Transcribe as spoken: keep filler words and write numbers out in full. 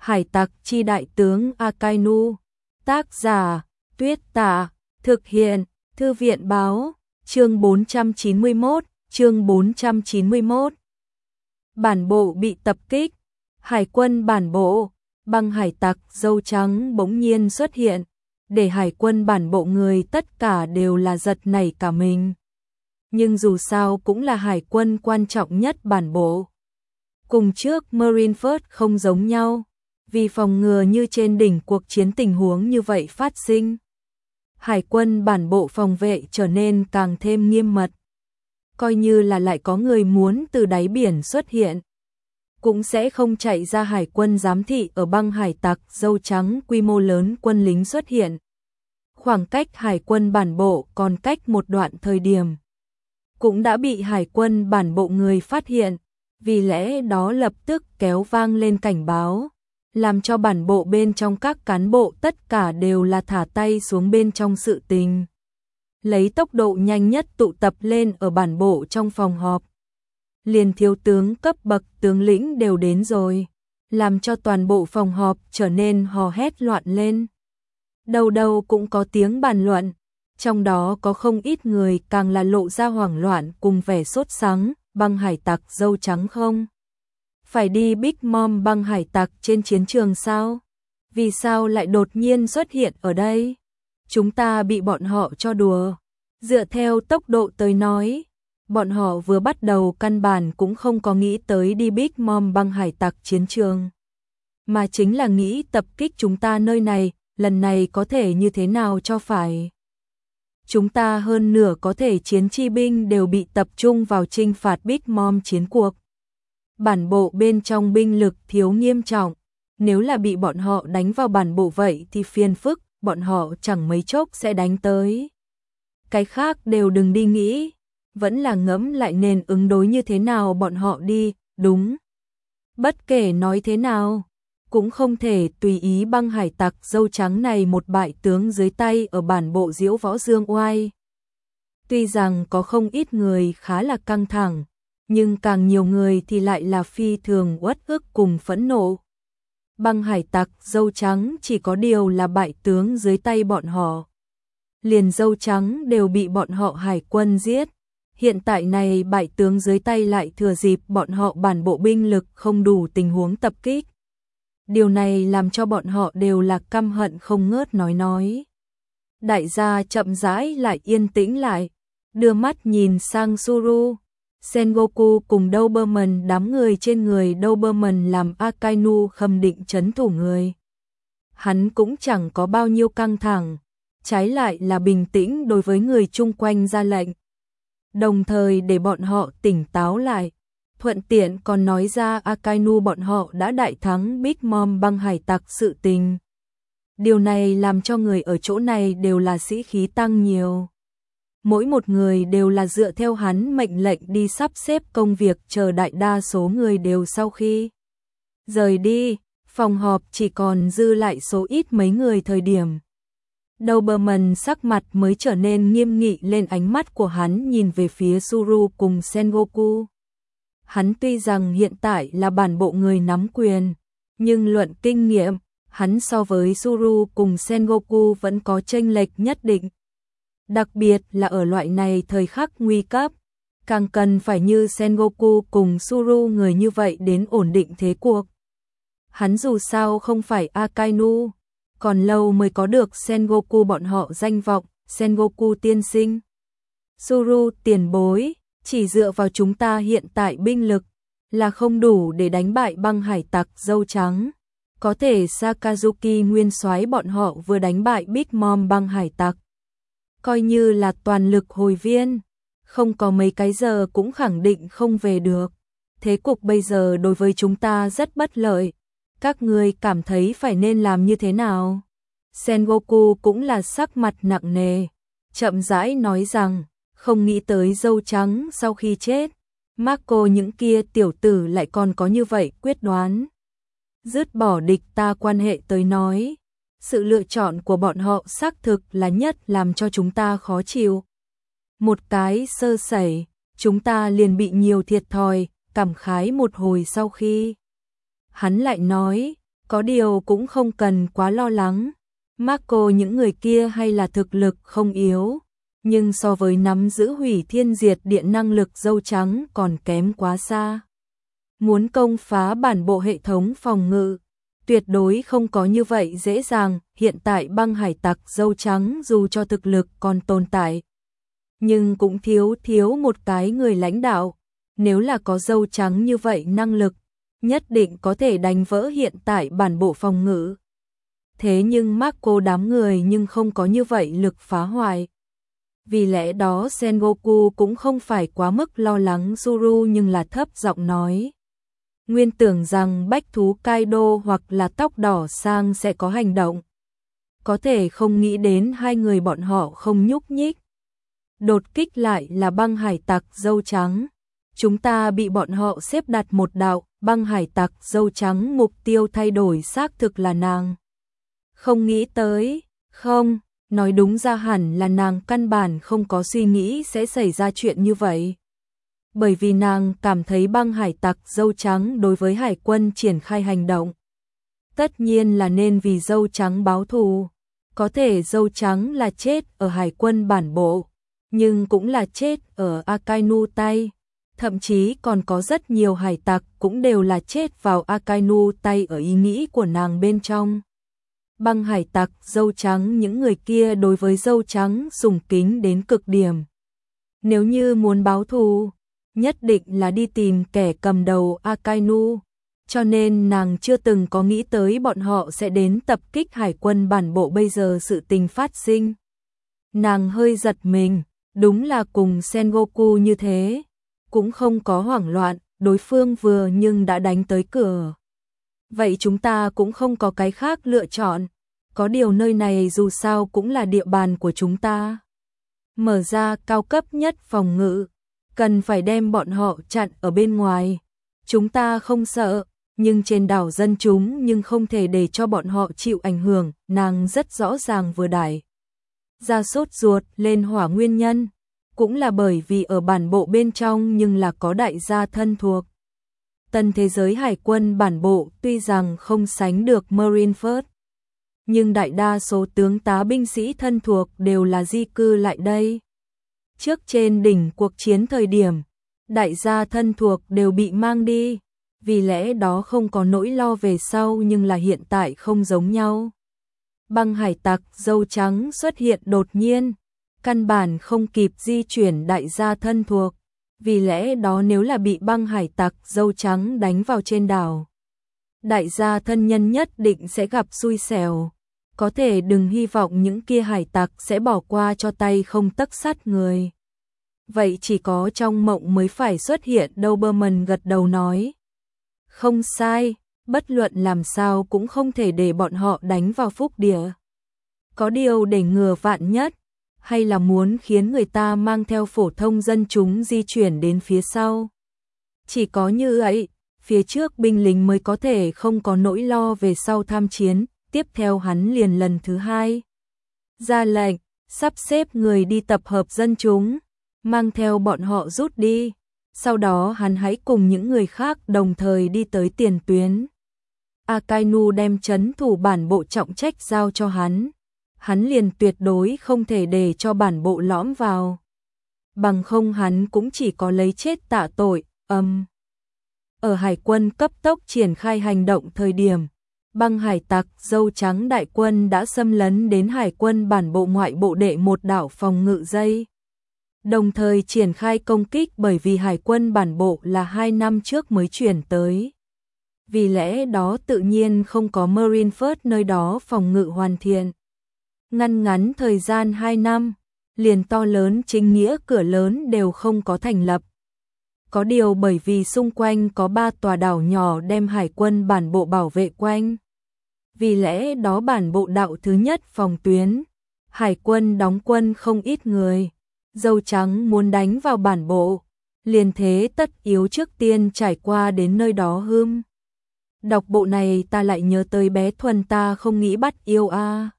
Hải tặc chi đại tướng Akainu. Tác giả Tuyết Tả. Thực hiện Thư viện Báo. Chương bốn trăm chín mươi mốt. Chương bốn trăm chín mươi mốt. Bản bộ bị tập kích. Hải quân bản bộ. Băng hải tặc dâu trắng bỗng nhiên xuất hiện, để hải quân bản bộ người tất cả đều là giật nảy cả mình. Nhưng dù sao cũng là hải quân quan trọng nhất bản bộ. Cùng trước Marineford không giống nhau, vì phòng ngừa như trên đỉnh cuộc chiến tình huống như vậy phát sinh. Hải quân bản bộ phòng vệ trở nên càng thêm nghiêm mật. Coi như là lại có người muốn từ đáy biển xuất hiện, cũng sẽ không chạy ra hải quân giám thị ở băng hải tặc dâu trắng quy mô lớn quân lính xuất hiện. Khoảng cách hải quân bản bộ còn cách một đoạn thời điểm, cũng đã bị hải quân bản bộ người phát hiện, vì lẽ đó lập tức kéo vang lên cảnh báo, làm cho bản bộ bên trong các cán bộ tất cả đều là thả tay xuống bên trong sự tình. Lấy tốc độ nhanh nhất tụ tập lên ở bản bộ trong phòng họp. Liền thiếu tướng cấp bậc tướng lĩnh đều đến rồi, làm cho toàn bộ phòng họp trở nên hò hét loạn lên. Đầu đầu cũng có tiếng bàn luận, trong đó có không ít người càng là lộ ra hoảng loạn cùng vẻ sốt sắng. Băng hải tặc dâu trắng không? Phải đi Big Mom băng hải tặc trên chiến trường sao? Vì sao lại đột nhiên xuất hiện ở đây? Chúng ta bị bọn họ cho đùa. Dựa theo tốc độ tới nói, bọn họ vừa bắt đầu căn bản cũng không có nghĩ tới đi Big Mom băng hải tặc chiến trường, mà chính là nghĩ tập kích chúng ta nơi này, lần này có thể như thế nào cho phải. Chúng ta hơn nửa có thể chiến chi binh đều bị tập trung vào chinh phạt Big Mom chiến cuộc. Bản bộ bên trong binh lực thiếu nghiêm trọng, nếu là bị bọn họ đánh vào bản bộ vậy thì phiền phức, bọn họ chẳng mấy chốc sẽ đánh tới. Cái khác đều đừng đi nghĩ, vẫn là ngẫm lại nên ứng đối như thế nào bọn họ đi, đúng. Bất kể nói thế nào, cũng không thể tùy ý băng hải tặc dâu trắng này một bại tướng dưới tay ở bản bộ diễu võ dương oai. Tuy rằng có không ít người khá là căng thẳng, nhưng càng nhiều người thì lại là phi thường uất ức cùng phẫn nộ. Băng hải tặc dâu trắng chỉ có điều là bại tướng dưới tay bọn họ. Liền dâu trắng đều bị bọn họ hải quân giết. Hiện tại này bại tướng dưới tay lại thừa dịp bọn họ bản bộ binh lực không đủ tình huống tập kích. Điều này làm cho bọn họ đều là căm hận không ngớt nói nói. Đại gia chậm rãi lại yên tĩnh lại, đưa mắt nhìn sang Suru, Sengoku cùng Doberman, đám người trên người Doberman làm Akainu khâm định trấn thủ người. Hắn cũng chẳng có bao nhiêu căng thẳng, trái lại là bình tĩnh đối với người chung quanh ra lệnh, đồng thời để bọn họ tỉnh táo lại. Thuận tiện còn nói ra Akainu bọn họ đã đại thắng Big Mom băng hải tặc sự tình. Điều này làm cho người ở chỗ này đều là sĩ khí tăng nhiều. Mỗi một người đều là dựa theo hắn mệnh lệnh đi sắp xếp công việc, chờ đại đa số người đều sau khi rời đi, phòng họp chỉ còn dư lại số ít mấy người thời điểm. Doberman sắc mặt mới trở nên nghiêm nghị lên, ánh mắt của hắn nhìn về phía Suru cùng Sengoku. Hắn tuy rằng hiện tại là bản bộ người nắm quyền, nhưng luận kinh nghiệm, hắn so với Suru cùng Sengoku vẫn có chênh lệch nhất định. Đặc biệt là ở loại này thời khắc nguy cấp, càng cần phải như Sengoku cùng Suru người như vậy đến ổn định thế cuộc. Hắn dù sao không phải Akainu, còn lâu mới có được Sengoku bọn họ danh vọng. Sengoku tiên sinh, Suru tiền bối, chỉ dựa vào chúng ta hiện tại binh lực là không đủ để đánh bại băng hải tặc dâu trắng. Có thể Sakazuki nguyên soái bọn họ vừa đánh bại Big Mom băng hải tặc, coi như là toàn lực hồi viên, không có mấy cái giờ cũng khẳng định không về được. Thế cục bây giờ đối với chúng ta rất bất lợi, các ngươi cảm thấy phải nên làm như thế nào? Sengoku cũng là sắc mặt nặng nề, chậm rãi nói rằng, không nghĩ tới dâu trắng sau khi chết, Marco những kia tiểu tử lại còn có như vậy quyết đoán. Dứt bỏ địch ta quan hệ tới nói, sự lựa chọn của bọn họ xác thực là nhất làm cho chúng ta khó chịu. Một cái sơ sẩy, chúng ta liền bị nhiều thiệt thòi, cảm khái một hồi sau khi. Hắn lại nói, Có điều cũng không cần quá lo lắng. Marco những người kia hay là thực lực không yếu, nhưng so với nắm giữ hủy thiên diệt điện năng lực dâu trắng còn kém quá xa. Muốn công phá bản bộ hệ thống phòng ngự, tuyệt đối không có như vậy dễ dàng. Hiện tại băng hải tặc dâu trắng dù cho thực lực còn tồn tại, nhưng cũng thiếu thiếu một cái người lãnh đạo. Nếu là có dâu trắng như vậy năng lực, nhất định có thể đánh vỡ hiện tại bản bộ phòng ngự. Thế nhưng Marco đám người nhưng không có như vậy lực phá hoại. Vì lẽ đó Sengoku cũng không phải quá mức lo lắng Zuru, nhưng là thấp giọng nói. Nguyên tưởng rằng bách thú Kaido hoặc là tóc đỏ sang sẽ có hành động. Có thể không nghĩ đến hai người bọn họ không nhúc nhích. Đột kích lại là băng hải tặc dâu trắng. Chúng ta bị bọn họ xếp đặt một đạo. Băng hải tặc dâu trắng mục tiêu thay đổi xác thực là nàng. Không nghĩ tới, không, nói đúng ra hẳn là nàng căn bản không có suy nghĩ sẽ xảy ra chuyện như vậy. Bởi vì nàng cảm thấy băng hải tặc dâu trắng đối với hải quân triển khai hành động. Tất nhiên là nên vì dâu trắng báo thù. Có thể dâu trắng là chết ở hải quân bản bộ, nhưng cũng là chết ở Akainu tay. Thậm chí còn có rất nhiều hải tặc cũng đều là chết vào Akainu tay ở ý nghĩ của nàng bên trong. Băng hải tặc dâu trắng những người kia đối với dâu trắng sùng kính đến cực điểm. Nếu như muốn báo thù, nhất định là đi tìm kẻ cầm đầu Akainu, cho nên nàng chưa từng có nghĩ tới bọn họ sẽ đến tập kích hải quân bản bộ. Bây giờ sự tình phát sinh, nàng hơi giật mình, đúng là cùng Sengoku như thế, cũng không có hoảng loạn, đối phương vừa nhưng đã đánh tới cửa. Vậy chúng ta cũng không có cái khác lựa chọn, có điều nơi này dù sao cũng là địa bàn của chúng ta. Mở ra cao cấp nhất phòng ngự, cần phải đem bọn họ chặn ở bên ngoài. Chúng ta không sợ, nhưng trên đảo dân chúng nhưng không thể để cho bọn họ chịu ảnh hưởng. Nàng rất rõ ràng vừa đẩy ra sốt ruột lên hỏa nguyên nhân, cũng là bởi vì ở bản bộ bên trong nhưng là có đại gia thân thuộc. Tân thế giới hải quân bản bộ tuy rằng không sánh được Marineford, nhưng đại đa số tướng tá binh sĩ thân thuộc đều là di cư lại đây. Trước trên đỉnh cuộc chiến thời điểm, đại gia thân thuộc đều bị mang đi, vì lẽ đó không có nỗi lo về sau, nhưng là hiện tại không giống nhau. Băng hải tặc dâu trắng xuất hiện đột nhiên, căn bản không kịp di chuyển đại gia thân thuộc, vì lẽ đó nếu là bị băng hải tặc dâu trắng đánh vào trên đảo, đại gia thân nhân nhất định sẽ gặp xui xẻo. Có thể đừng hy vọng những kia hải tặc sẽ bỏ qua cho tay không tấc sắt người. Vậy chỉ có trong mộng mới phải xuất hiện. Doberman gật đầu nói. Không sai, bất luận làm sao cũng không thể để bọn họ đánh vào phúc địa. Có điều để ngừa vạn nhất, hay là muốn khiến người ta mang theo phổ thông dân chúng di chuyển đến phía sau. Chỉ có như vậy, phía trước binh lính mới có thể không có nỗi lo về sau tham chiến. Tiếp theo hắn liền lần thứ hai ra lệnh, sắp xếp người đi tập hợp dân chúng, mang theo bọn họ rút đi. Sau đó hắn hãy cùng những người khác đồng thời đi tới tiền tuyến. Akainu đem trấn thủ bản bộ trọng trách giao cho hắn. Hắn liền tuyệt đối không thể để cho bản bộ lõm vào. Bằng không hắn cũng chỉ có lấy chết tạ tội. Âm. Ở hải quân cấp tốc triển khai hành động thời điểm, băng hải tặc dâu trắng đại quân đã xâm lấn đến hải quân bản bộ ngoại bộ đệ một đảo phòng ngự dây. Đồng thời triển khai công kích, bởi vì hải quân bản bộ là hai năm trước mới chuyển tới. Vì lẽ đó tự nhiên không có Marineford nơi đó phòng ngự hoàn thiện. Ngăn ngắn thời gian hai năm, liền to lớn chính nghĩa cửa lớn đều không có thành lập. Có điều bởi vì xung quanh có ba tòa đảo nhỏ đem hải quân bản bộ bảo vệ quanh. Vì lẽ đó bản bộ đạo thứ nhất phòng tuyến, hải quân đóng quân không ít người. Dâu trắng muốn đánh vào bản bộ, liền thế tất yếu trước tiên trải qua đến nơi đó hưm. Đọc bộ này ta lại nhớ tới bé Thuần, ta không nghĩ bắt yêu a.